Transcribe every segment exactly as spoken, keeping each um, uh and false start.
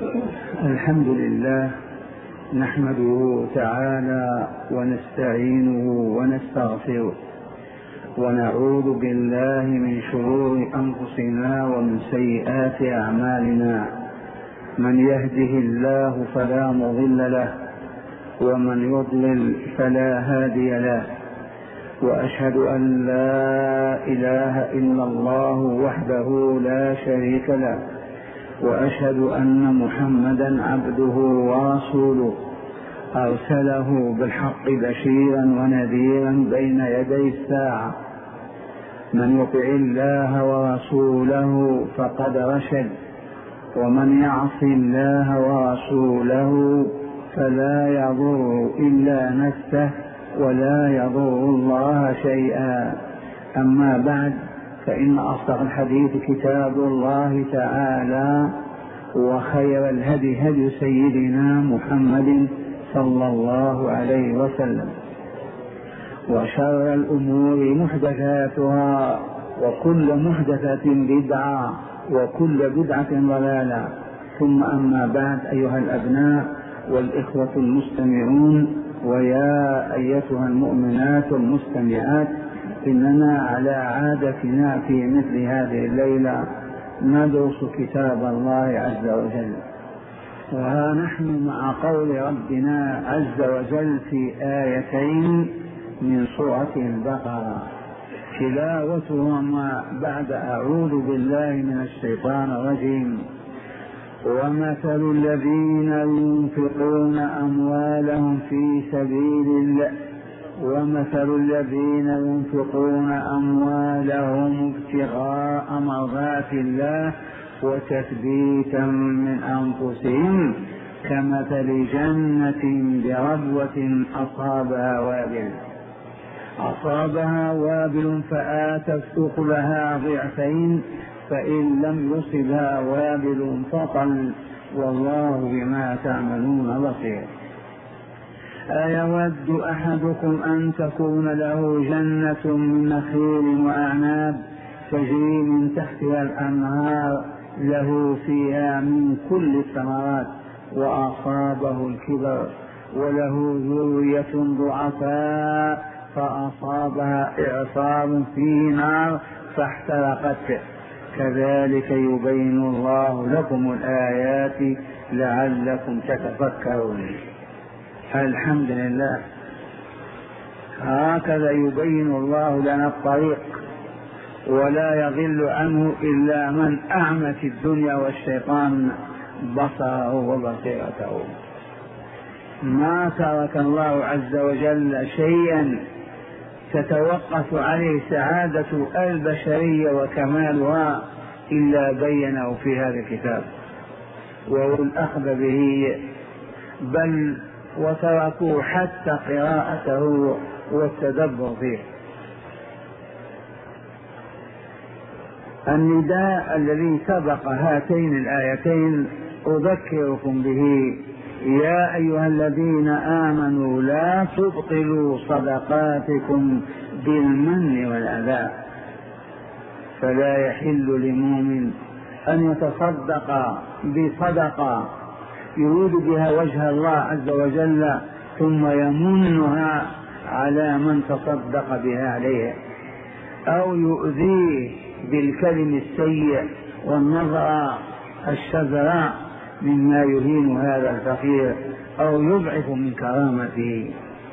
الحمد لله نحمده تعالى ونستعينه ونستغفره ونعوذ بالله من شرور أنفسنا ومن سيئات أعمالنا. من يهده الله فلا مضل له ومن يضلل فلا هادي له، وأشهد أن لا إله إلا الله وحده لا شريك له، وأشهد أن محمدا عبده ورسوله أرسله بالحق بشيرا ونذيرا بين يدي الساعة. من يطع الله ورسوله فقد رشد، ومن يعص الله ورسوله فلا يضر إلا نفسه ولا يضر الله شيئا. أما بعد، فإن أصدق الحديث كتاب الله تعالى، وخير الهدي هدي سيدنا محمد صلى الله عليه وسلم، وشر الأمور محدثاتها، وكل محدثة بدعة، وكل بدعة ضلالة. ثم أما بعد، أيها الأبناء والإخوة المستمعون، ويا أيتها المؤمنات المستمعات، إننا على عادتنا في مثل هذه الليلة ندرس كتاب الله عز وجل. وها نحن مع قول ربنا عز وجل في آيتين من سورة البقرة، تلاوتهما بعد أعوذ بالله من الشيطان الرجيم: ومثل الذين ينفقون أموالهم في سبيل الله ومثل الذين ينفقون أموالهم ابتغاء مرضات الله وتثبيتا من أنفسهم كمثل جنة بربوة أصابها وابل أصابها وابل فآتت أكلها ضعفين فإن لم يصبها وابل فطل والله بما تعملون بصير. أيود أحدكم أن تكون له جنة من نخيل وأعناب تجري من تحتها الأنهار له فيها من كل الثمرات وأصابه الكبر وله ذرية ضعفاء فأصابها إعصار فيه نار فاحترقت، كذلك يبين الله لكم الآيات لعلكم تتفكرون. الحمد لله، هكذا يبين الله لنا الطريق، ولا يضل عنه إلا من أعمت الدنيا والشيطان بصره وبصيرته. ما ترك الله عز وجل شيئا تتوقف عليه سعادة البشرية وكمالها إلا بينه في هذا الكتاب، وهو الأخذ به، بل وتركوا حتى قراءته والتدبر فيه. النداء الذي سبق هاتين الآيتين أذكركم به: يا أيها الذين آمنوا لا تبطلوا صدقاتكم بالمن والأذى. فلا يحل لمؤمن أن يتصدق بصدقة يريد بها وجه الله عز وجل ثم يمنها على من تصدق بها عليه، أو يؤذيه بالكلم السيء والنظرة الشذراء مما يهين هذا الفقير أو يضعف من كرامته.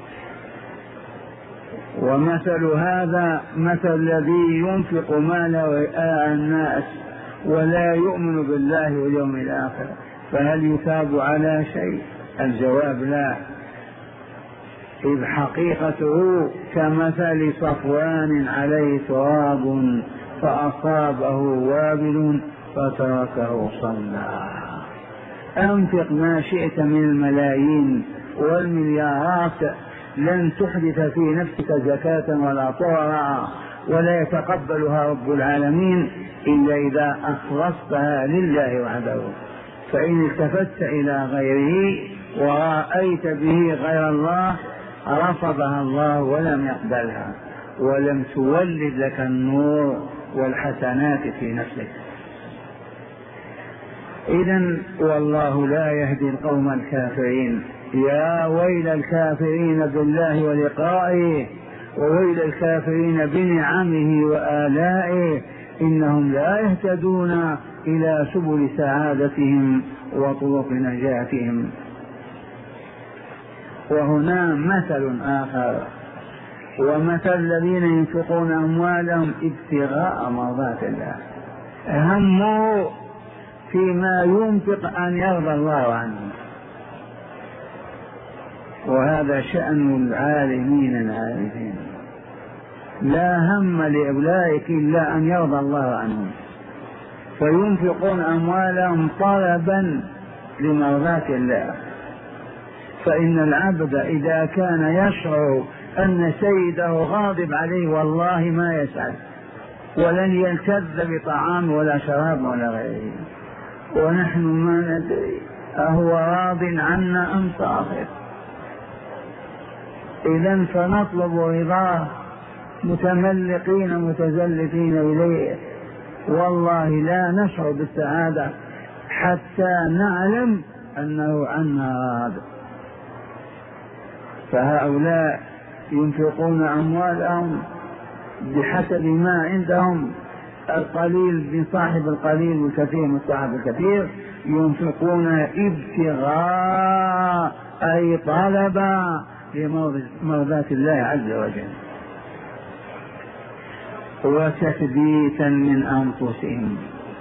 ومثل هذا مثل الذي ينفق ماله رئاء الناس ولا يؤمن بالله واليوم الآخر، فهل يثاب على شيء؟ الجواب لا، إذ حقيقته كمثل صفوان عليه تراب فأصابه وابل فتركه صلى. أنفق ما شئت من الملايين والمليارات لن تحدث في نفسك زكاة ولا طهرا ولا يتقبلها رب العالمين إلا إذا أخلصتها لله وحده. فإن التفت إلى غيره ورأيت به غير الله رفضها الله ولم يقبلها، ولم تولد لك النور والحسنات في نفسك. إذن والله لا يهدي القوم الكافرين. يا ويل الكافرين بالله ولقائه، وويل الكافرين بنعمه وآلائه، إنهم لا يهتدون إلى سبل سعادتهم وطرق نجاتهم. وهنا مثل آخر، ومثل الذين ينفقون أموالهم ابتغاء مرضات الله، هموا فيما ينفق أن يرضى الله عنه، وهذا شأن العالمين العارفين، لا هم لأولئك إلا أن يرضى الله عنهم، فينفقون أموالهم طلبا لمرضات الله. فإن العبد إذا كان يشعر أن سيده غاضب عليه والله ما يسعد، ولن يلتذ بطعام ولا شراب ولا غيره، ونحن ما ندري أهو راض عنا أم ساخط. إذن فنطلب رضاه متملقين متزلفين إليه، والله لا نشعر بالسعادة حتى نعلم أنه عنا راض. فهؤلاء ينفقون أموالهم بحسب ما عندهم، القليل من صاحب القليل والكثير من صاحب الكثير، ينفقون ابتغاء أي طلبا لمرضاة الله عز وجل، وتثبيتا من أنفسهم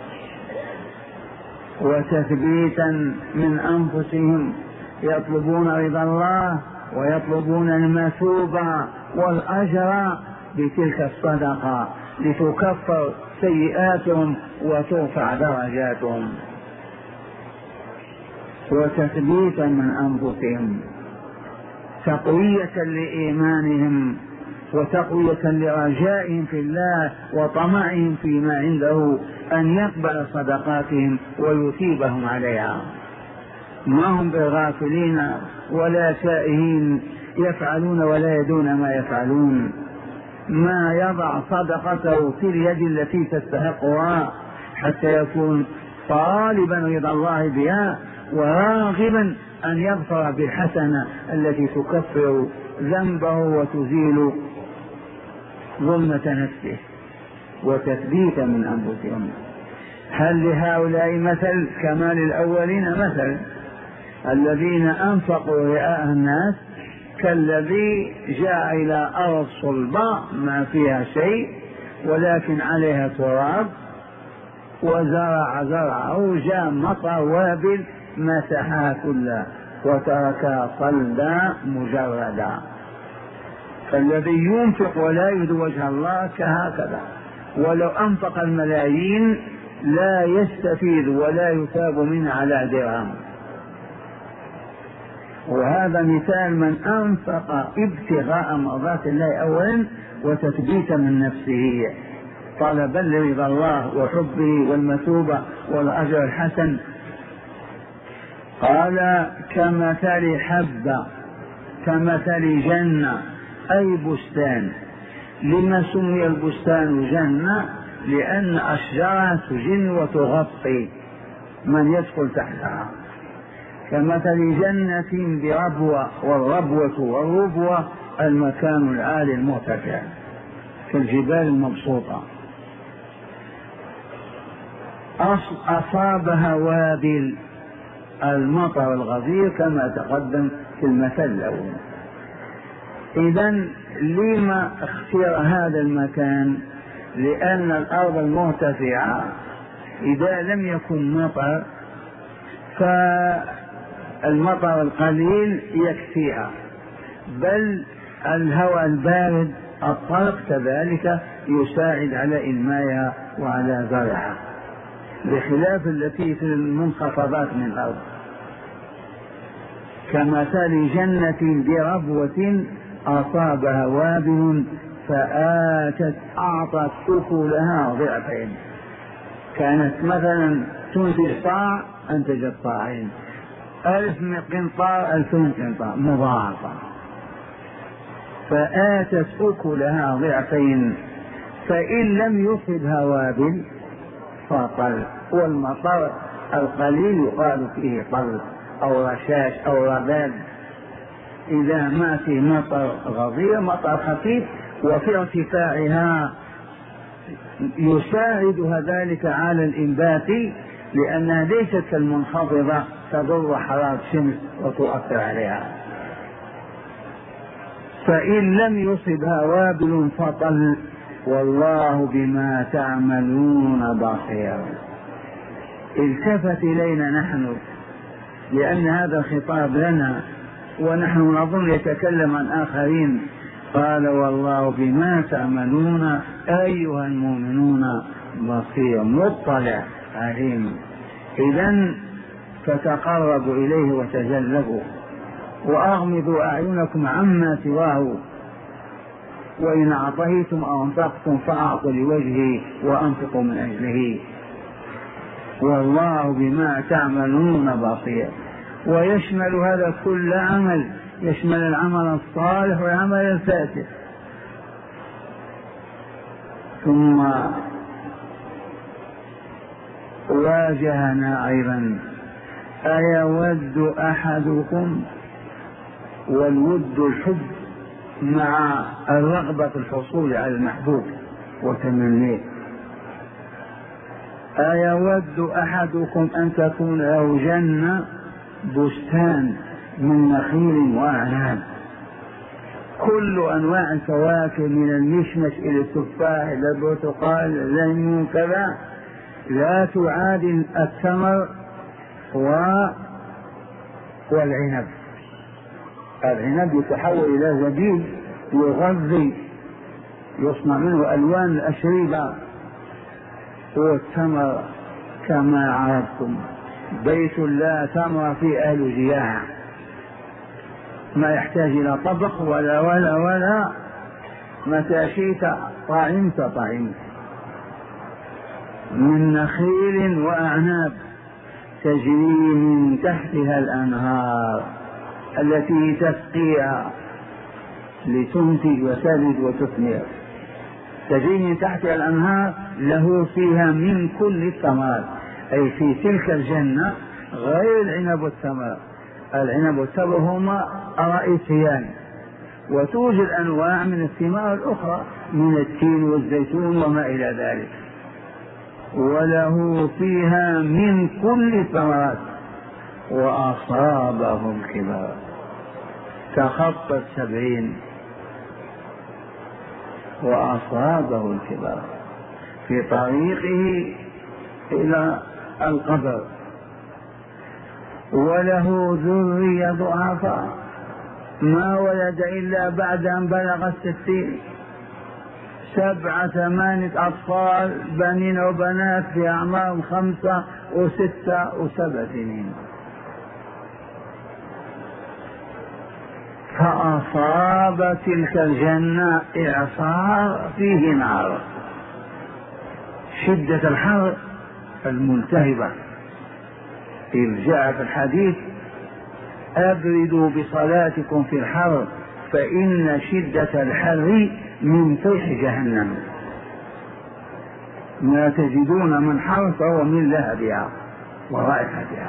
وتثبيتا من أنفسهم يطلبون رضا الله ويطلبون المثوبة والأجر بتلك الصدقة لتكفر سيئاتهم وترفع درجاتهم. وتثبيتا من أنفسهم تقوية لإيمانهم وتقوية لرجائهم في الله وطمعهم فيما عنده أن يقبل صدقاتهم ويثيبهم عليها. ما هم بغافلين ولا تائهين، يفعلون ولا يدون ما يفعلون. ما يضع صدقته في اليد التي تستحقها حتى يكون طالبا رضا الله بها وراغبا أن يظفر بالحسنة التي تكفر ذنبه وتزيل ظلمة نفسه. وتثبيتا من أنفسهم. هل لهؤلاء مثل كما للأولين مثل؟ الذين أنفقوا رئاء الناس كالذي جاء إلى أرض صلبة ما فيها شيء ولكن عليها تراب، وزرع زرعه، جاء مطر وابل مسحها كلها وتركها صلدا مجردا. فالذي ينفق ولا يريد وجه الله كهكذا، ولو أنفق الملايين لا يستفيد ولا يثاب منه على درهم. وهذا مثال من أنفق ابتغاء مرضات الله أولا وتثبيتا من نفسه طلبا لرضا الله وحبه والمثوبة والأجر الحسن. قال كمثل حبة كمثل جنة أي بستان. لما سمي البستان جنة؟ لأن أشجارها تجن وتغطي من يدخل تحتها. كمثل جنة بربوة، والربوة والربوة المكان العالي المرتفع كالجبال المبسوطة. أصابها وابل المطر الغزير كما تقدم في المثل الأول. إذن لما اختير هذا المكان؟ لأن الأرض المرتفعة إذا لم يكن مطر فالمطر القليل يكفيها، بل الهواء البارد الطلق كذلك يساعد على إنمائها وعلى زرعها، بخلاف التي في المنخفضات من الأرض. كمثل جنة بربوة أصابها وابل فآتت أعطت أكلها ضعفين. كانت مثلا تنتج صاع أنتجت صاعين، ألف قنطار ألفين قنطار مضاعفة، فآتت أكلها ضعفين. فإن لم يصبها وابل فطل، والمطر القليل يقال فيه طل أو رشاش أو رذاذ. إذا ما في مطر غزير مطر خفيف وفي ارتفاعها يساعدها ذلك على الإنبات، لأنها ليست كالمنخفضة تضر حرارة الشمس وتؤثر عليها. فإن لم يصبها وابل فطل والله بما تعملون بصير. التفت إلينا نحن لأن هذا الخطاب لنا ونحن نظن يتكلم عن آخرين. قال والله بما تعملون أيها المؤمنون بصير مطلع عليم. إذن فتقربوا إليه وتجلبوا وأغمضوا أعينكم عما سواه، وإن أعطيتم أو أنفقتم فأعطوا لوجهه وأنفقوا من أجله، والله بما تعملون بصير. ويشمل هذا كل عمل، يشمل العمل الصالح والعمل الفاسد. ثم واجهنا أيضا أيود أحدكم، والود الحب مع الرغبة في الحصول على المحبوب وتمنيه. أيود أحدكم أن تكون له جنة بستان من نخيل وأعناب، كل أنواع الفواكه من المشمش إلى التفاح إلى البرتقال إلى الليمون كذا، لا تعادل التمر والعنب. العنب يتحول إلى زبيب يغذي يصنع منه ألوان الأشربة، والتمر كما عرفتم بيت لا تمر في أهل جياع، ما يحتاج إلى طبخ ولا ولا ولا متى شئت طعمت طعمت. من نخيل وأعناب تجري من تحتها الأنهار التي تسقيها لتنتج وتلد وتثمر، تجري من تحتها الأنهار له فيها من كل الثمرات. أي في تلك الجنة غير العنب والتمر، العنب والتمر هما رئيسيان، وتوجد أنواع من الثمار الأخرى من التين والزيتون وما إلى ذلك، وله فيها من كل الثمرات. وأصابه الكبر، تخطى السبعين وأصابه الكبر في طريقه إلى القبر، وله ذرية ضعفاء ما ولد إلا بعد أن بلغ الستين، سبعة ثمانية أطفال بنين وبنات في أعمار خمسة وستة وسبع سنين. فأصاب تلك الجنة إعصار فيه نار، شدة الحر الملتهبة. إذ جاء في الحديث أبردوا بصلاتكم في الحر فإن شدة الحر من فيح جهنم، ما تجدون من حر فهو من لهبها ورائحتها.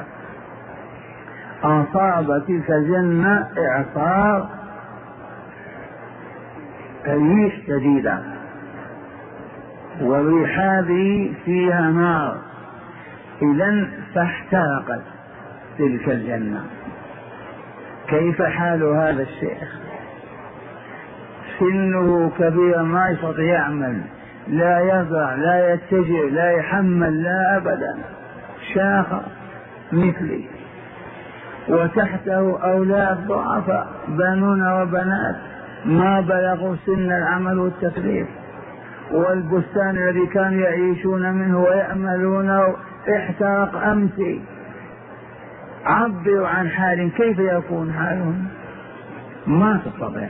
أصاب تلك الجنة إعصار ريح شديدة، والريح هذه فيها نار، إذن فاحترقت تلك الجنة. كيف حال هذا الشيخ؟ سنه كبير ما يستطيع يعمل، لا يزرع لا يتجه لا يحمل لا أبدا، شاخ مثلي، وتحته أولاد ضعفاء بنون وبنات ما بلغوا سن العمل والتكليف، والبستان الذي كانوا يعيشون منه ويأملونه احترق أمسي. عبروا عن حال كيف يكون حالهم؟ ما تستطيع.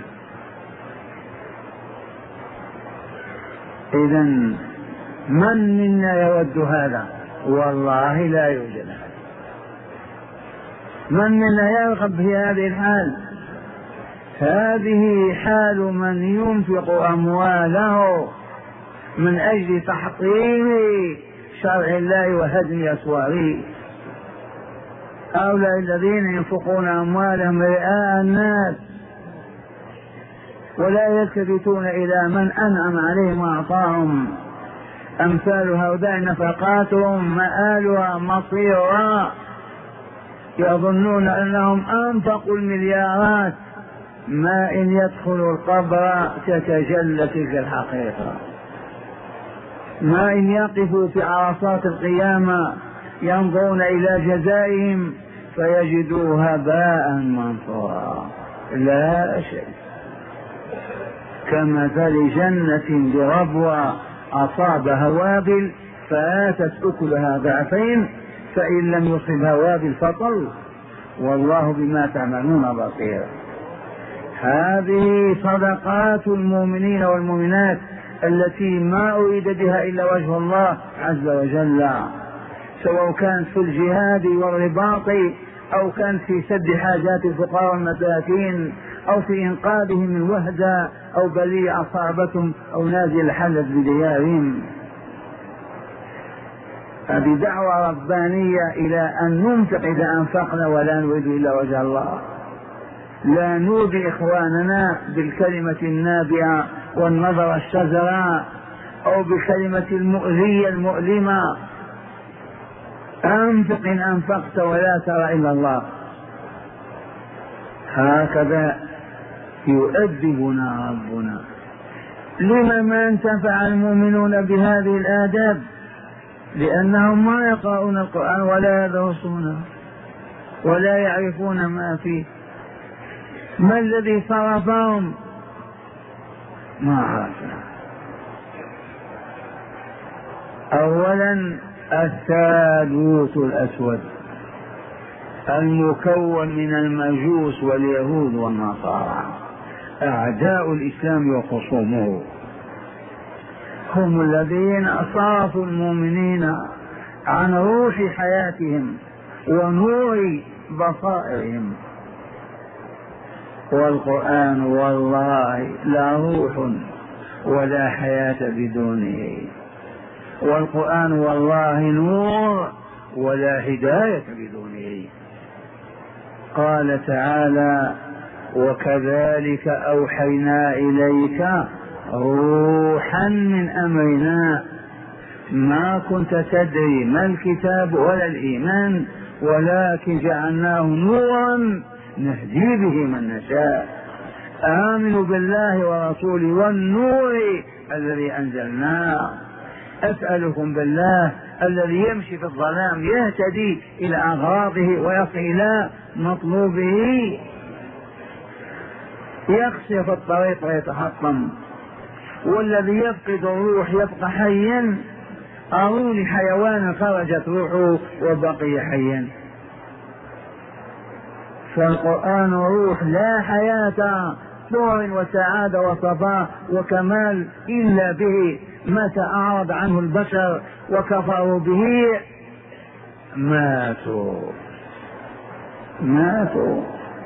إذن من منا يود هذا؟ والله لا يوجد. من منا يرغب في هذه الحال؟ هذه حال من ينفق أمواله من أجل تحطيم شرع الله وهدم أسواره. هؤلاء الذين ينفقون أموالهم رئاء الناس ولا يلتفتون إلى من أنعم عليهم وأعطاهم. أمثال هؤلاء نفقاتهم مآلها مصيرها، يظنون أنهم أنفقوا المليارات، ما إن يدخلوا القبر تتجلى تلك الحقيقة، ما إن يقفوا في عرصات القيامة ينظرون إلى جزائهم فيجدوا هباء منثورا لا شيء، كمثل جنة بربوة أصابها وابل فآتت أكلها ضعفين فإن لم يصبها وابل فطل والله بما تعملون بصير. هذه صدقات المؤمنين والمؤمنات التي ما أريد بها إلا وجه الله عز وجل، سواء كانت في الجهاد والرباط أو كانت في سد حاجات الفقراء والمساكين أو في إنقاذهم من وهدة أو بلية أصابتهم أو نازل حلت بديارهم. هذه دعوة ربانية إلى أن ننفق إذا أنفقنا ولا نريد إلا وجه الله، لا نؤذي إخواننا بالكلمة النابعة والنظر الشزراء أو بكلمة المؤذية المؤلمة. أنفق إن أنفقت ولا ترى إلا الله. هكذا يؤدبنا ربنا. لما ما انتفع المؤمنون بهذه الآداب؟ لأنهم ما يقرؤون القرآن ولا يدرسونه ولا يعرفون ما فيه. ما الذي صرفهم؟ ما عرفنا. أولا الثالوث الأسود المكون من المجوس واليهود والنصارى، أعداء الإسلام وخصومه، هم الذين صرفوا المؤمنين عن روح حياتهم ونور بصائرهم. والقرآن والله لا روح ولا حياة بدونه، والقرآن والله نور ولا هداية بدونه. قال تعالى وكذلك أوحينا إليك روحا من أمرنا ما كنت تدري ما الكتاب ولا الإيمان ولكن جعلناه نورا نهدي به من نشاء. آمنوا بالله ورسوله والنور الذي أنزلناه. أسألكم بالله الذي يمشي في الظلام يهتدي إلى أغراضه ويصل إلى مطلوبه، يخشى في الطريق ويتحطم، والذي يفقد الروح يبقى حيا. أروني حيوانا خرجت روحه وبقي حيا. فالقرآن روح لا حياة نور وسعادة وصفاء وكمال إلا به. متى أعرض عنه البشر وكفروا به ماتوا ماتوا.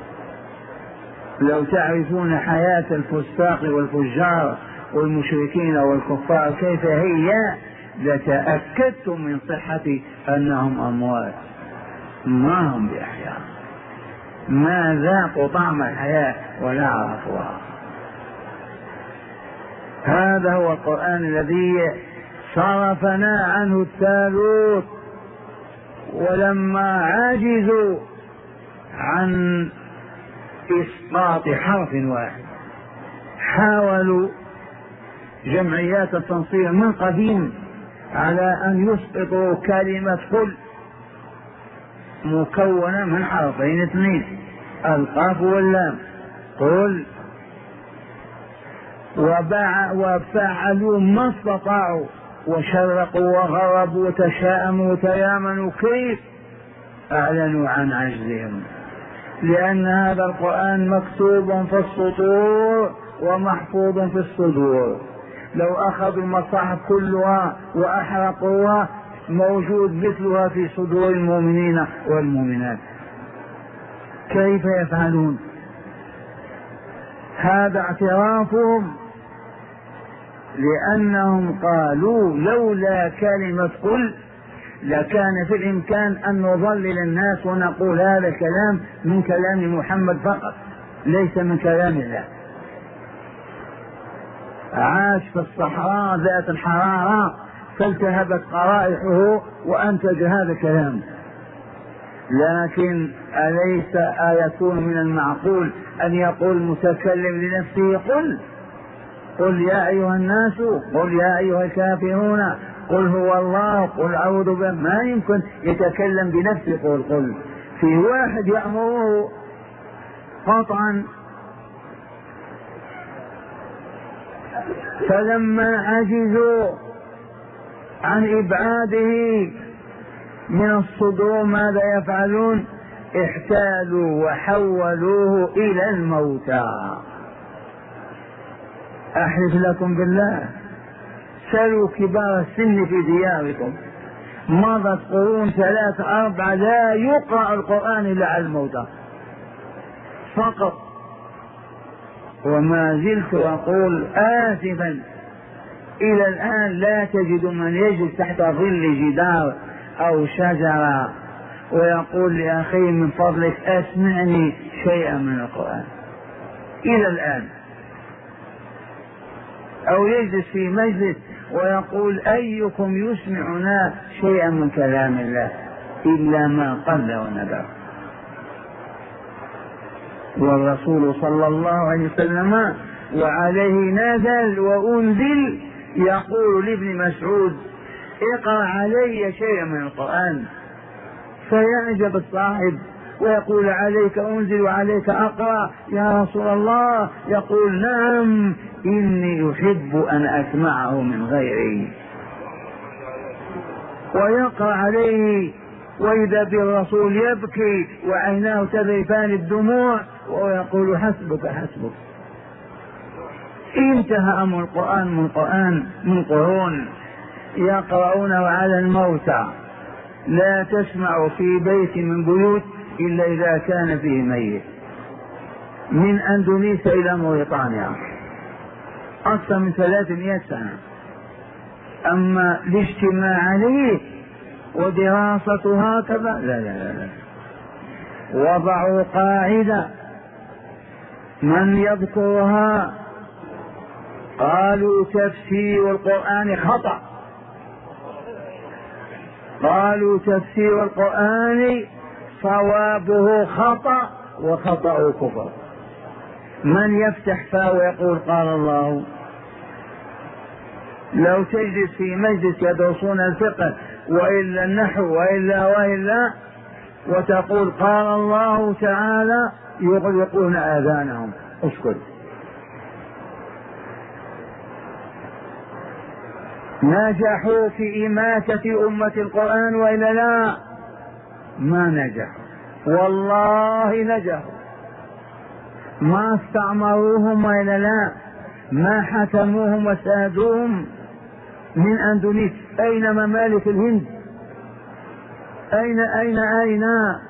لو تعرفون حياة الفساق والفجار والمشركين والكفار كيف هي لتأكدتم من صحة أنهم أموات، ما هم بأحياء، ما ذاقوا طعم الحياة ولا عرفوها. هذا هو القرآن الذي صرفنا عنه الثالوث. ولما عجزوا عن إسقاط حرف واحد حاولوا جمعيات التنصير من قديم على أن يسقطوا كلمة قل مكونة من حرفين اثنين، القاف واللام، قل، وفعلوا ما استطاعوا وشرقوا وغربوا وتشاءموا وتيامنوا كيف أعلنوا عن عجزهم، لأن هذا القرآن مكتوب في السطور ومحفوظ في الصدور. لو أخذوا المصاحف كلها وأحرقوها موجود مثلها في صدور المؤمنين والمؤمنات. كيف يفعلون؟ هذا اعترافهم، لأنهم قالوا لولا كلمة قل لكان في الإمكان أن نضلل الناس ونقول هذا الكلام من كلام محمد فقط ليس من كلام الله. عاش في الصحراء ذات الحرارة فالتهبت قرائحه وأنتج هذا الكلام. لكن أليس أيكون من المعقول أن يقول المتكلم لنفسه قل قل يا أيها الناس قل يا أيها الكافرون قل هو الله قل أعوذ به؟ ما يمكن يتكلم بنفسه قل قل. في واحد يأمره قطعا، فلما عجزوا عن إبعاده من الصدور ماذا يفعلون؟ احتالوا وحولوه إلى الموتى. أحلف لكم بالله سلوا كبار السن في دياركم، مضت قرون ثلاث أربعة لا يقرأ القرآن إلا على الموتى فقط. وما زلت أقول آسفا إلى الآن لا تجد من يجلس تحت ظل جدار أو شجرة ويقول لأخيه من فضلك أسمعني شيئا من القرآن إلى الآن، أو يجلس في مجلس ويقول أيكم يسمعنا شيئا من كلام الله إلا ما قل وندر. والرسول صلى الله عليه وسلم وعليه نزل وأنزل يقول لابن مسعود اقرأ علي شيئا من القرآن، فيعجب الصاحب ويقول عليك أنزل وعليك أقرأ يا رسول الله؟ يقول نعم إني أحب أن أسمعه من غيري. ويقرأ عليه وإذا بالرسول يبكي وعيناه تذرفان الدموع ويقول حسبك حسبك. انتهى أمر القرآن من القرآن من قرون يقرؤونه على الموتى. لا تسمع في بيت من بيوت إلا إذا كان فيه ميت، من أندونيسيا إلى موريتانيا أكثر من ثلاثمائة سنة. أما الاجتماع عليه ودراسته هكذا لا لا لا, لا. وضعوا قاعدة من يذكرها قالوا تفسير القرآن خطأ، قالوا تفسير القرآن صوابه خطأ وخطأه كفر. من يفتح فاه ويقول قال الله؟ لو تجلس في مجلس يدرسون الفقه وإلا النحو وإلا وإلا وتقول قال الله تعالى يغلقون آذانهم. اسكت. نجحوا في إماتة أمة القرآن وإلا لا؟ ما نجحوا والله نجحوا. ما استعمروهم وإلا لا؟ ما حكموهم وسادوهم. من أندونيسيا أين ممالك الهند؟ أين أين أين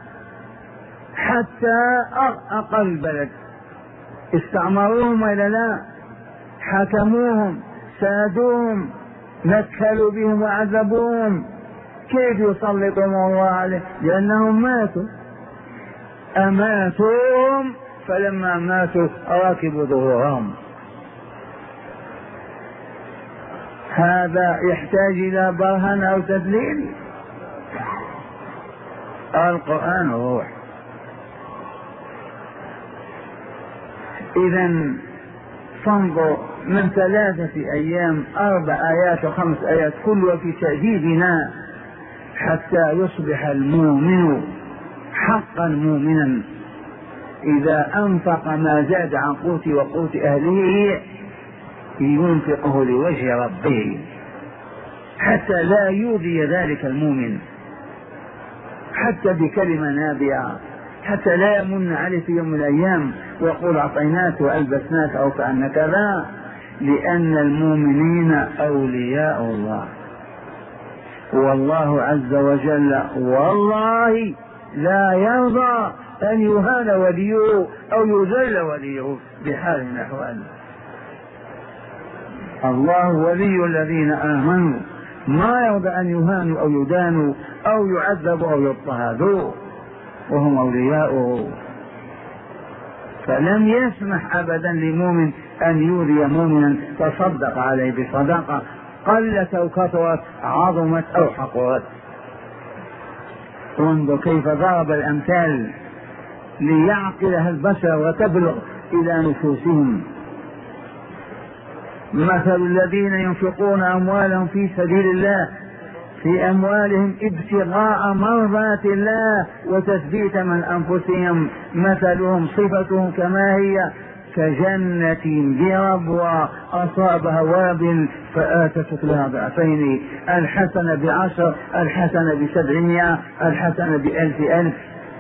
حتى أقل بلد استعمروهم وإلا لا؟ حكموهم سادوهم نكلوا بهم وعذبوهم. كيف يسلطهم الله عليه؟ لأنهم ماتوا. أماتوهم فلما ماتوا راكبوا ظهورهم. هذا يحتاج إلى برهن أو تدليل. القرآن روح. إذن فانظر من ثلاثة أيام أربع آيات وخمس آيات كلها في تأديبنا حتى يصبح المؤمن حقا مؤمنا. إذا أنفق ما زاد عن قوت وقوت أهله ينفقه لوجه ربه حتى لا يؤذي ذلك المؤمن، حتى بكلمة نابعة، حتى لا يمن عليه في يوم من الأيام ويقول أعطيناك وألبسناك أو كأنك لا. لأن المؤمنين أولياء الله، والله عز وجل والله لا يرضى أن يهان وليه أو يذل وليه بحال من الأحوال. الله ولي الذين آمنوا ما يرضى أن يهانوا أو يدانوا أو يعذبوا أو يضطهدوا وهم أولياؤه. فلم يسمح أبدا لمؤمن أن يؤذي مؤمنا تصدق عليه بصدقة قلت أو كثرت، عظمت أو حقرت. وانظر كيف ضرب الأمثال ليعقلها البشر وتبلغ إلى نفوسهم. مثل الذين ينفقون أموالهم في سبيل الله في أموالهم ابتغاء مرضات الله وتثبيتا من أنفسهم، مثلهم صفتهم كما هي كجنة بربوة أصابها وابل فآتت أكلها ضعفين، الحسنة بعشر، الحسنة بسبعمائة، الحسنة بألف ألف،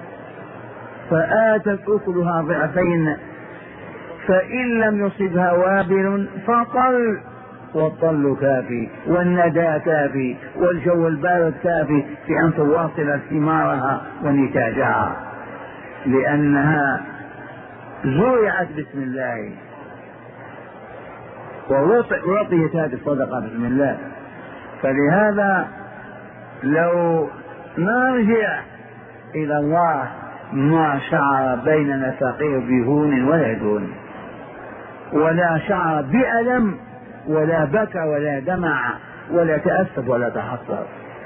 فآتت أكلها ضعفين. فإن لم يصبها وابل فطل، والطل كافي والندى كافي والجو البارد كافي في أن تواصل ثمارها ونتاجها، لأنها زرعت بسم الله ووطيت هذه الصدقة بسم الله. فلهذا لو نرجع إلى الله ما شعر بيننا فقير بهون ولا دون، ولا شعر بألم ولا بكى ولا دمع ولا تأسف ولا تحسر.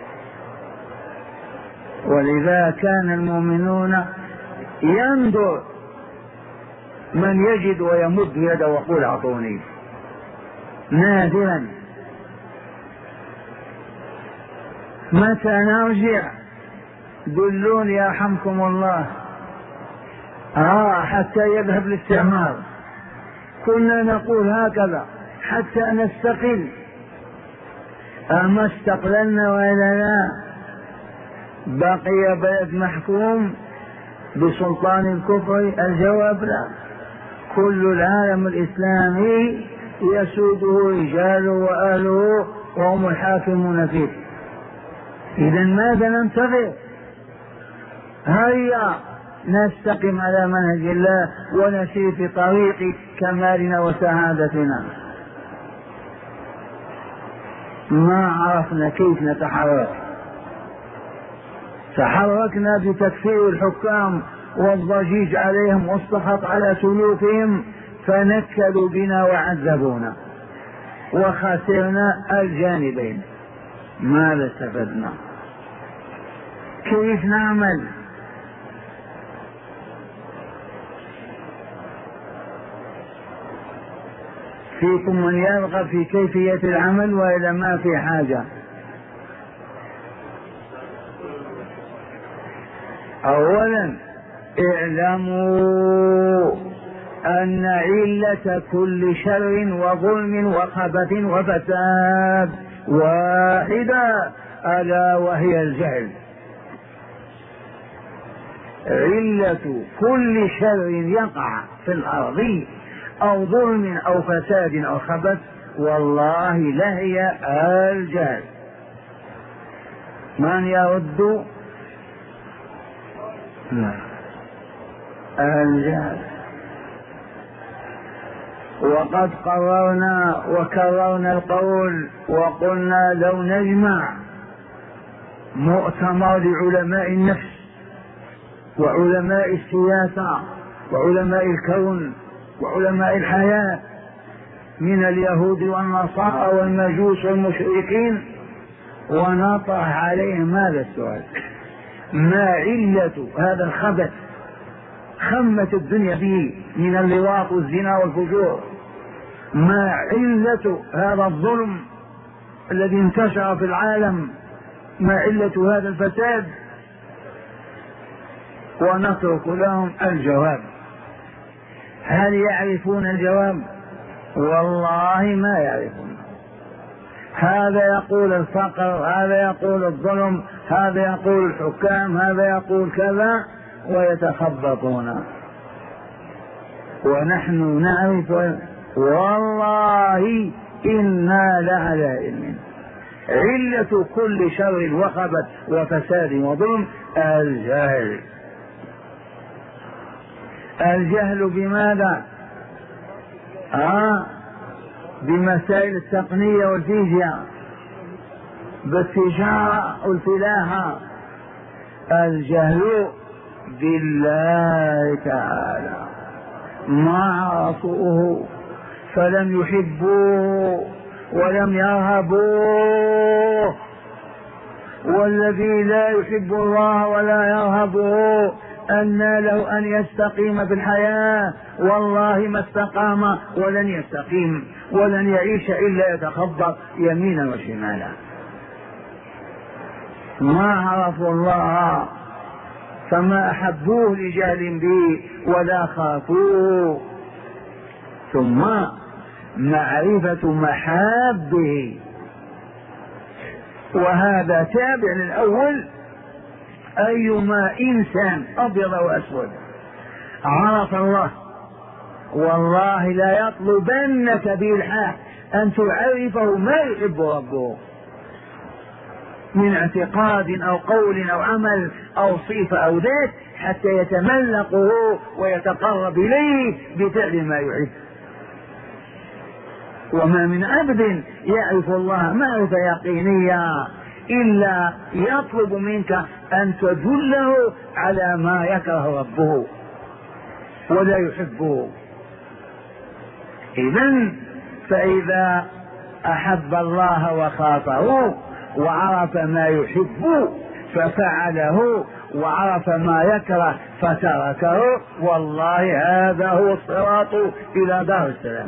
ولذا كان المؤمنون ينظر من يجد ويمد يده ويقول اعطوني، نادرا. متى نرجع؟ دلوني يرحمكم الله. آه حتى يذهب الاستعمار كنا نقول هكذا حتى نستقل. أما استقللنا وإلا لا؟ بقي بلد محكوم بسلطان الكفر؟ الجواب لا. كل العالم الإسلامي يسوده رجاله وأهله وهم الحاكمون فيه. إذا ماذا ننتظر؟ هيا نستقم على منهج الله ونسير في طريق كمالنا وسعادتنا. ما عرفنا كيف نتحرك، تحركنا بتكفير الحكام والضجيج عليهم والسخط على سلوكهم، فنكلوا بنا وعذبونا وخسرنا الجانبين. ماذا استفدنا؟ كيف نعمل؟ فيكم من يرغب في كيفية العمل وإذا ما في حاجة. أولا اعلموا أن علة كل شر وظلم وخبث وفساد واحدة، ألا وهي الجهل. علة كل شر يقع في الأرض أو ظلم أو فساد أو خبث والله لهي الجهل. من يرد؟ لا، الجهل. وقد قررنا وكررنا القول وقلنا لو نجمع مؤتمر لعلماء النفس وعلماء السياسة وعلماء الكون وعلماء الحياة من اليهود والنصارى والمجوس والمشركين ونطرح عليهم هذا السؤال: ما علة هذا الخبث خمت الدنيا به من اللواط والزنا والفجور؟ ما علة هذا الظلم الذي انتشر في العالم؟ ما علة هذا الفساد؟ ونترك لهم الجواب. هل يعرفون الجواب؟ والله ما يعرفون. هذا يقول الفقر، هذا يقول الظلم، هذا يقول الحكام، هذا يقول كذا، ويتخبطون. ونحن نعرف والله إنا لعلى علم. علة كل شر وخبث وفساد وظلم الجهل. الجهل بماذا؟ آه بمسائل التقنية والفيزياء. بالتجارة والفلاحة. الجهل بالله تعالى، ما عرفوه فلم يحبوه ولم يرهبوه، والذي لا يحب الله ولا يرهبه أن له أن يستقيم في الحياة؟ والله ما استقام ولن يستقيم، ولن يعيش إلا يتخبط يمينا وشمالا. ما عرفوا الله فما أحبوه لجهل به ولا خافوه. ثم معرفة محابه، وهذا تابع للأول. أيما إنسان أبيض وأسود عرف الله، والله لا يطلبنك بإلحاح أن تعرفه ما يحب ربه من اعتقاد أو قول أو عمل أو صفة أو ذات، حتى يتملقه ويتقرب إليه بفعل ما يحب. وما من عبد يعرف الله معرفة يقينية إلا يطلب منك أن تدله على ما يكره ربه ولا يحبه. إذن فإذا أحب الله وخافه وعرف ما يحب ففعله، وعرف ما يكره فتركه، والله هذا هو الصراط إلى دار السلام.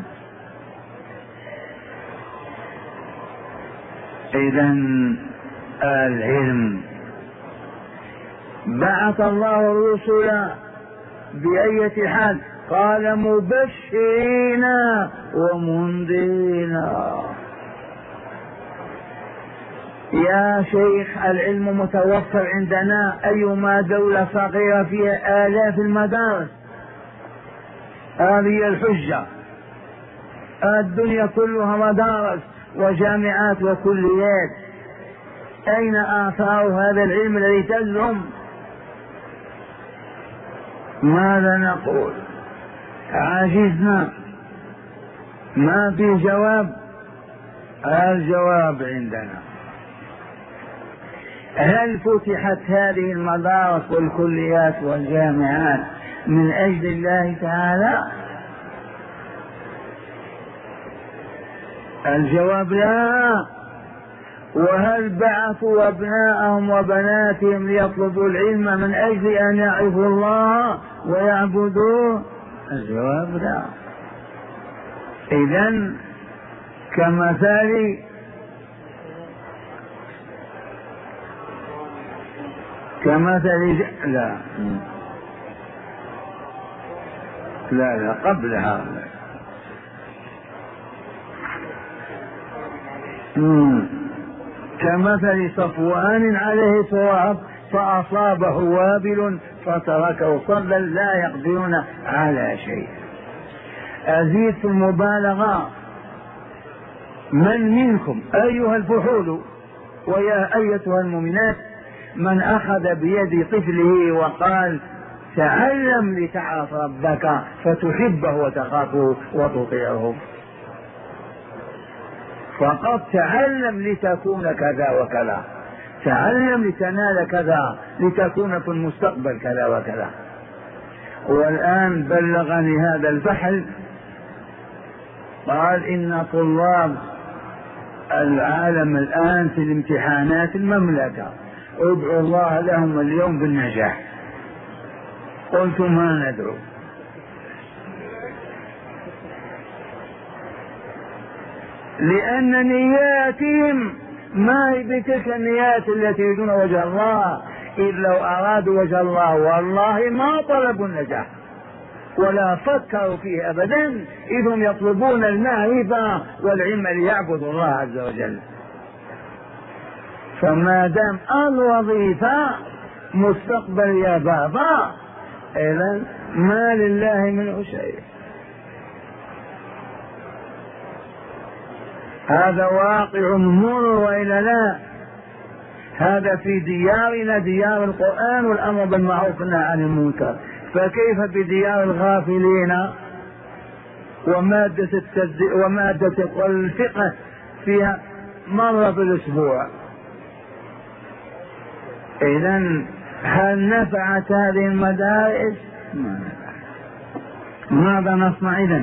إذن العلم. بعث الله الرسل بأية حال؟ قال مبشرين ومنذرين. يا شيخ العلم متوفر عندنا، أيما دولة صغيرة فيها آلاف المدارس، هذه الحجة. الدنيا كلها مدارس وجامعات وكليات، أين آثار هذا العلم الذي تزعم؟ ماذا نقول؟ عجزنا، ما في جواب. الجواب عندنا. هل فتحت هذه المدارس والكليات والجامعات من أجل الله تعالى؟ الجواب لا. وهل بعثوا أبناءهم وبناتهم ليطلبوا العلم من أجل أن يعرفوا الله ويعبدوه؟ الجواب لا. إذن كمثال كمثل ج... لا لا لا قبلها. مم. كمثل صفوان عليه تراب فأصابه وابل فتركه صلى، لا يقدرون على شيء. أزيد في المبالغة: من منكم أيها الفحول ويا أيتها المؤمنات من أخذ بيد طفله وقال تعلم لتعرف ربك فتحبه وتخافه وتطيعه؟ فقط تعلم لتكون كذا وكذا، تعلم لتنال كذا، لتكون في المستقبل كذا وكذا. والآن بلغني هذا الفحل قال إن طلاب العالم الآن في الامتحانات المملكة ادعوا الله لهم اليوم بالنجاح. قلت ما ندعو؟ لأن نياتهم ما هي بتلك النيات التي يريدون وجه الله. إذ لو أرادوا وجه الله والله ما طلبوا النجاح ولا فكروا فيه أبدا، إذ هم يطلبون المعرفة والعلم ليعبدوا الله عز وجل. فما دام الوظيفة مستقبل يا بابا، إذن ما لله منه شيء. هذا واقع مر وإلا لا؟ هذا في ديارنا ديار القرآن والأمر بالمعروف والنهي عن المنكر، فكيف بديار الغافلين ومادة التد... ومادة الفقه فيها مرة في الأسبوع إذن هل نفعت هذه المدارس؟ ماذا نصنع إذن؟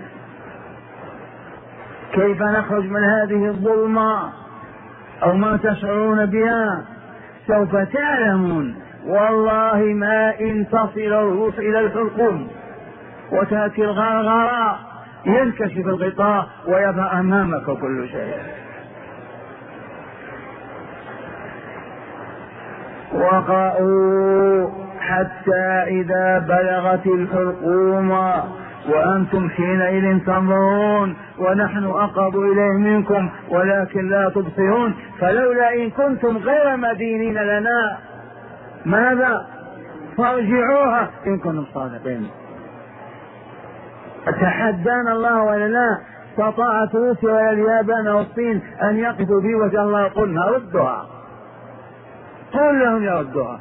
كيف نخرج من هذه الظلمة أو ما تشعرون بها؟ سوف تعلمون والله ما إن تصل الروح إلى الحلقوم وتأتي الغرغرة ينكشف الغطاء ويبقى أمامك كل شيء. وقعوا حتى إذا بلغت الحلقوم وأنتم حينئذ تنظرون ونحن أقرب إليه منكم ولكن لا تبصرون، فلولا إن كنتم غير مدينين لنا ماذا؟ فارجعوها إن كنتم صادقين. تحدانا الله ولا لا؟ استطاعت روسيا واليابان والصين أن يقفوا في وجه الله قلنا ردها، قل لهم يردها.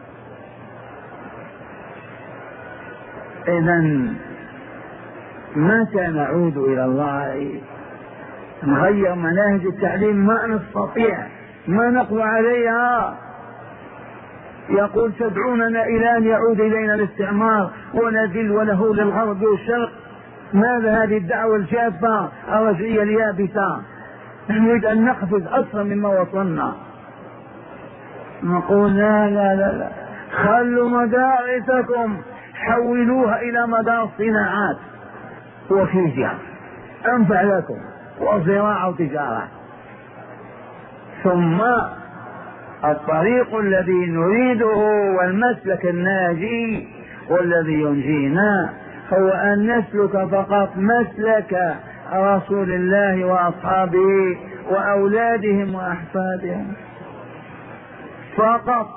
إذن متى نعود إلى الله؟ نغير مناهج التعليم ما نستطيع، ما نقوى عليها. يقول تدعوننا إلى أن يعود إلينا الاستعمار ونذل وله للغرب والشرق. ماذا هذه الدعوة الجافة الرجعية اليابسة؟ نريد أن نقفز أكثر مما وصلنا. نقول لا لا لا, لا. خلوا مدارسكم حولوها إلى مدارس صناعات وفيزياء أنفع لكم وزراعة وتجارة. ثم الطريق الذي نريده والمسلك الناجي والذي ينجينا هو أن نسلك فقط مسلك رسول الله وأصحابه وأولادهم وأحفادهم فقط،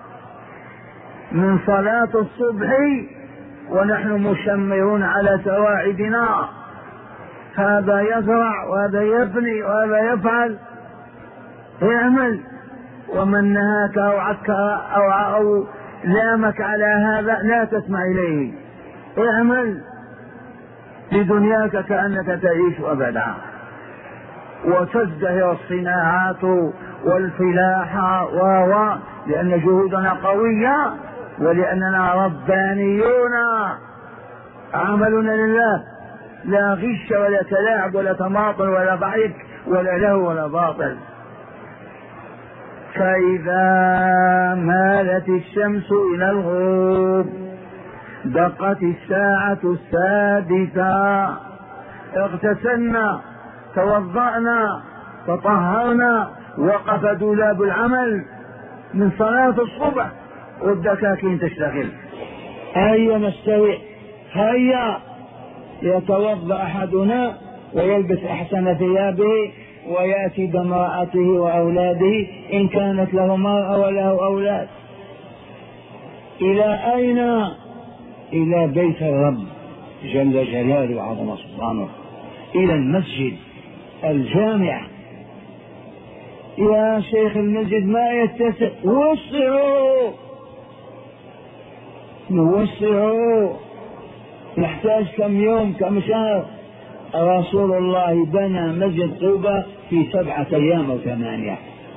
من صلاة الصبح ونحن مشمرون على سواعدنا، هذا يزرع وهذا يبني وهذا يفعل، يعمل. ومن نهاك أو عكر أو, أو لامك على هذا لا تسمع إليه، اعمل لدنياك كأنك تعيش أبدا. وتزدهر الصناعات والفلاحة و لأن جهودنا قوية ولأننا ربانيون، عملنا لله، لا غش ولا تلاعب ولا تماطل ولا ضحك ولا لهو ولا باطل. فإذا مالت الشمس إلى الغروب دقت الساعة السادسة، اغتسلنا توضأنا تطهرنا، وقف دولاب العمل من صلاة الصبح والدكاكين تشتغل. هيا نستوي، هيا يتوضأ أحدنا ويلبس أحسن ثيابه ويأتي بامرأته وأولاده إن كانت له مرأة وله أولاد. إلى أين؟ إلى بيت الرب جل جلاله وعظم سلطانه، إلى المسجد الجامع. يا شيخ المسجد ما يتسع، وسعوا نوسعوا، نحتاج كم يوم كم شهر. رسول الله بنى مسجد قباء في سبعة أيام أو ثمانية.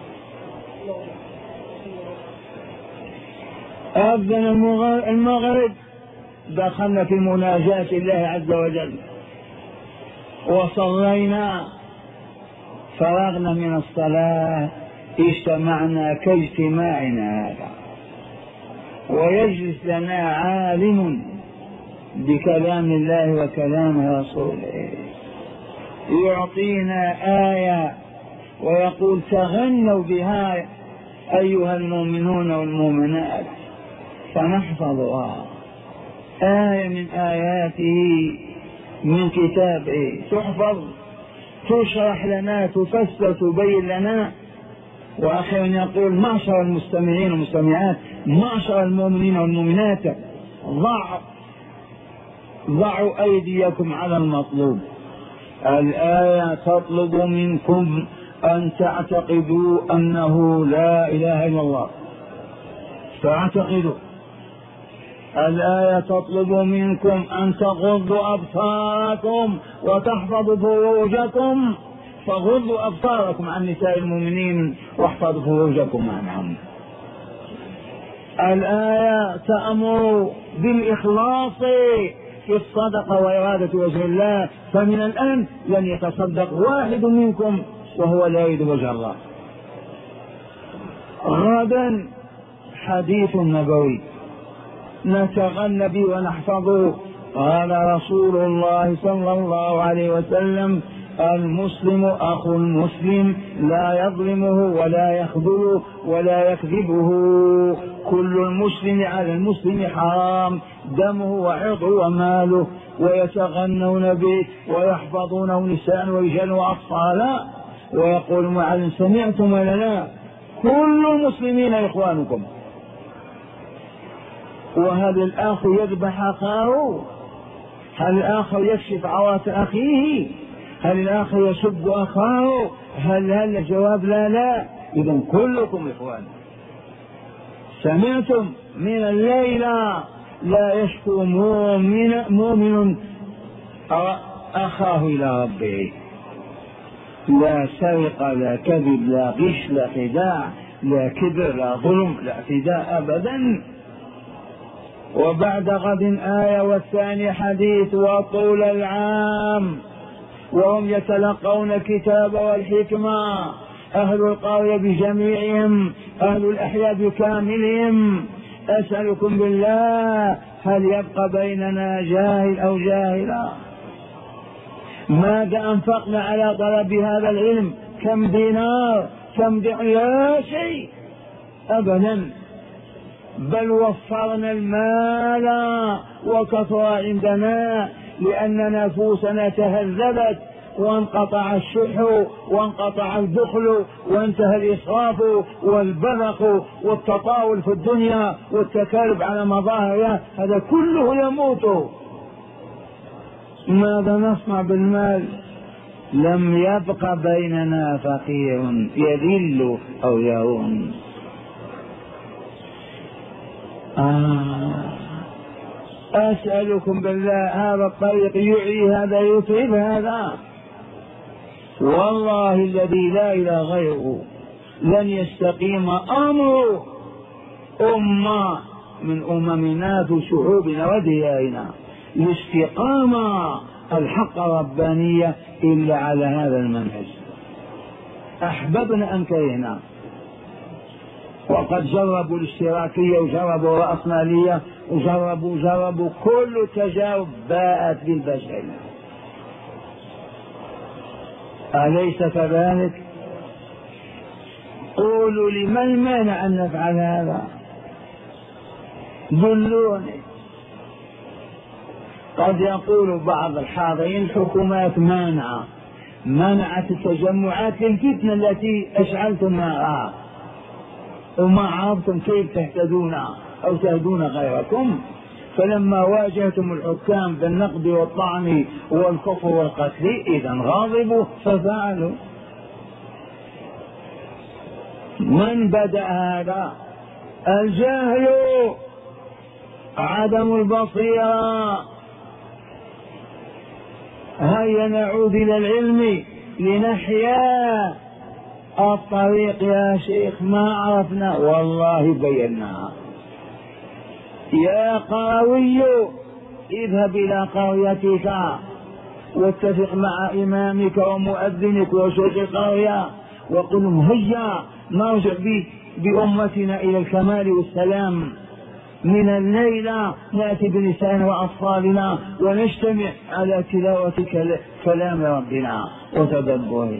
أذن المغرب دخلنا في مناجاة الله عز وجل وصلينا، فرغنا من الصلاة اجتمعنا كاجتماعنا هذا، ويجلس لنا عالم بكلام الله وكلام رسوله يعطينا آية ويقول تغنوا بها أيها المؤمنون والمؤمنات، فنحفظها. آية من آياته من كتابه تحفظ، تشرح لنا، تفسر، تبين لنا. وأخيرا يقول معشر المستمعين والمستمعات، معشر المؤمنين والمؤمنات، ضعوا ضعوا أيديكم على المطلوب. الآية تطلب منكم أن تعتقدوا أنه لا إله إلا الله، فاعتقدوا. الآية تطلب منكم أن تغضوا أبصاركم وتحفظوا فروجكم، فغضوا أبصاركم عن نساء المؤمنين واحفظوا فروجكم عنهم. الآية تأمر بالإخلاص في الصدقة وإرادة وجه الله، فمن الآن لن يتصدق واحد منكم وهو لا يريد وجه الله. غدا حديث نبوي نتغنى به ونحفظه. قال رسول الله صلى الله عليه وسلم: المسلم أخو المسلم لا يظلمه ولا يخذله ولا يكذبه، كل المسلم على المسلم حرام، دمه وعرضه وماله. ويتغنون به ويحفظونه نساء ورجال وأطفال. ويقول المعلم: سمعتم ولا لا؟ كل المسلمين إخوانكم. وهل الآخ يذبح أخاه؟ هل الآخر يكشف عورات أخيه؟ هل الآخر يسب أخاه؟ هل هل الجواب لا لا. إذن كلكم إخوان. سمعتم من الليلة لا يشكو مؤمن, مؤمن أخاه إلى ربه، لا سرقة لا كذب لا غش لا خداع لا كبر لا ظلم لا اعتداء أبدا. وبعد غد آية والثاني حديث وطول العام وهم يتلقون الكتاب والحكمة، أهل القرية بجميعهم، أهل الأحياء بكاملهم. أسألكم بالله هل يبقى بيننا جاهل أو جاهلا؟ ماذا أنفقنا على طلب هذا العلم؟ كم دينار؟ كم دينار؟ لا شيء أبدا، بل وفرنا المال وكثر عندنا لأن نفوسنا تهذبت وانقطع الشح وانقطع البخل وانتهى الإسراف والبذخ والتطاول في الدنيا والتكالب على مظاهرها، هذا كله يموت. ماذا نصنع بالمال؟ لم يبق بيننا فقير يذل أو يهون. آه. أسألكم بالله هذا الطريق يعي هذا يطيب هذا؟ والله الذي لا إله غيره لن يستقيم أمر أمة من أممنا في شعوبنا وديارنا لاستقامة الحق الربانية إلا على هذا المنهج، أحببنا أن كرهنا. وقد جربوا الاشتراكية وجربوا الرأسمالية وجربوا جربوا كل التجارب باءت بالفشل. أليس كذلك؟ قولوا لي ما المانع أن نفعل هذا؟ دلوني. قد يقول بعض الحاضرين الحكومات مانعة منعت التجمعات للفتنة التي أشعلتم نارها وما عرفتم كيف تهتدون أو تهدون غيركم، فلما واجهتم الحكام بالنقد والطعن والكفر والقتل إذا غاضبوا ففعلوا. من بدأ هذا؟ الجهل، عدم البصيرة. هيا نعود إلى العلم لنحيا الطريق يا شيخ، ما عرفنا والله بيناها. يا قروي اذهب إلى قريتك واتفق مع إمامك ومؤذنك وشيخ القرية وقل لهم هيا نرجع بأمتنا إلى الكمال والسلام، من الليلة نأتي بنسائنا وأطفالنا ونجتمع على تلاوة كلام ربنا وتدبره.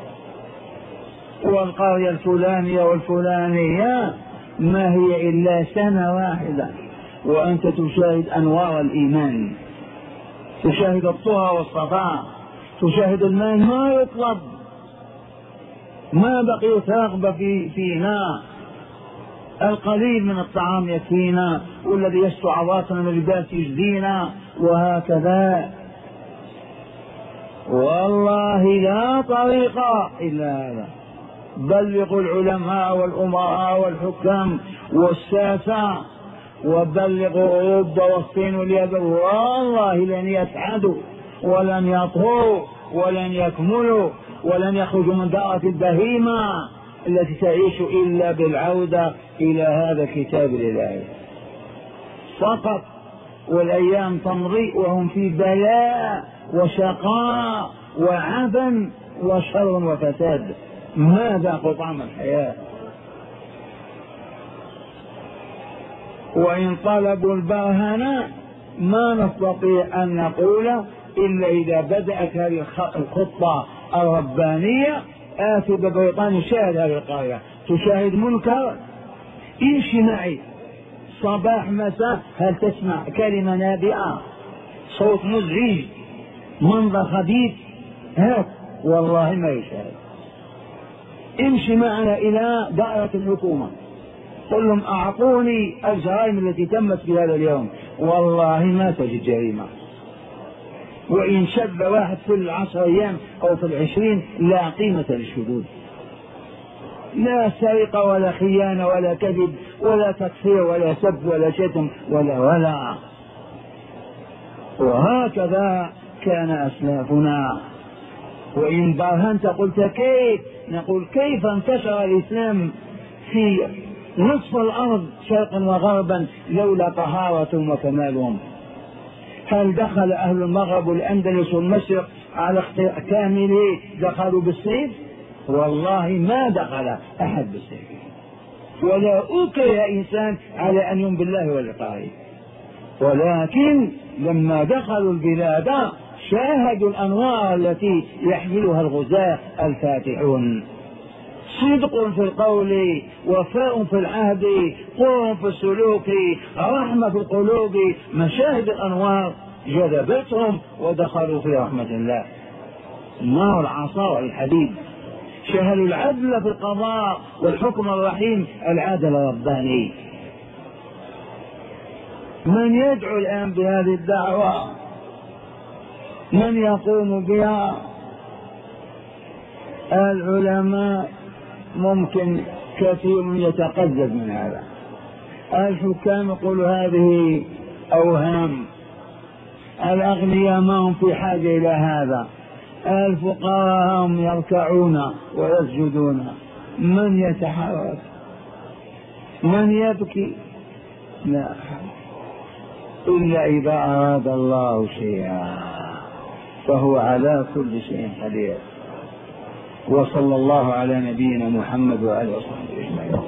والقرية الفلانية والفلانية ما هي إلا سنة واحدة وأنت تشاهد أنوار الإيمان، تشاهد الطهى والصفاء، تشاهد الماء ما يطلب، ما بقيت رغبة في فينا، القليل من الطعام يكفينا والذي يستر عوراتنا من اللباس يجزينا، وهكذا. والله لا طريق إلا هذا. بلغوا العلماء والأمراء والحكام والساسة وبلغوا أوروبا والصين واليابان، والله لن يسعدوا ولن يطهروا ولن يكملوا ولن يخرجوا من دائرة البهيمة التي تعيش إلا بالعودة إلى هذا الكتاب الإلهي فقط، والأيام تمضي وهم في بلاء وشقاء وعدم وشر وفساد، ما ذاقوا طعم الحياة. وإن طلبوا البرهنة ما نستطيع أن نقول إلا إذا بدأت هذه الخطة الربانية. آتي ببريطانيا شاهد هذه القرية، تشاهد منكر، امشي معي صباح مساء، هل تسمع كلمة نابئة، صوت مزعج، منظر خبيث؟ هات والله ما يشاهد. امشي معنا إلى دائرة الحكومة، قل لهم أعطوني الجرائم التي تمت في هذا اليوم، والله ما تجد جريمة. وإن شذ واحد في العشر أيام أو في العشرين لا قيمة للشذوذ، لا سرقة ولا خيانة ولا كذب ولا تكفير ولا سب ولا شتم ولا ولا. وهكذا كان أسلافنا. وإن برهنت قلت كيف؟ نقول كيف انتشر الإسلام في نصف الأرض شرقا وغربا لولا طهارة وكمالهم؟ هل دخل أهل المغرب والأندلس والمشرق على كامله دخلوا بالسيف؟ والله ما دخل أحد بالسيف، ولا أكره إنسان على أن يؤمن بالله ولقائه، ولكن لما دخلوا البلاد شاهدوا الأنوار التي يحملها الغزاة الفاتحون، صدق في القول، وفاء في العهد، قوة في السلوك، رحمة في القلوب، مشاهد الأنوار جذبتهم ودخلوا في رحمة الله. نار العصا والحديد، شاهدوا العدل في القضاء والحكم الرحيم، العدل الرباني. من يدعو الآن بهذه الدعوة؟ من يقوم بها؟ العلماء ممكن كثير يتقزز من هذا، الحكام يقولوا هذه أوهام، الأغنياء ما هم في حاجة إلى هذا، الفقراء هم يركعون ويسجدون. من يتحرك؟ من يبكي؟ لا، إلا إذا أراد الله شيئا فهو على كل شيء قدير. وصلى الله على نبينا محمد وآله وصحبه أجمعين.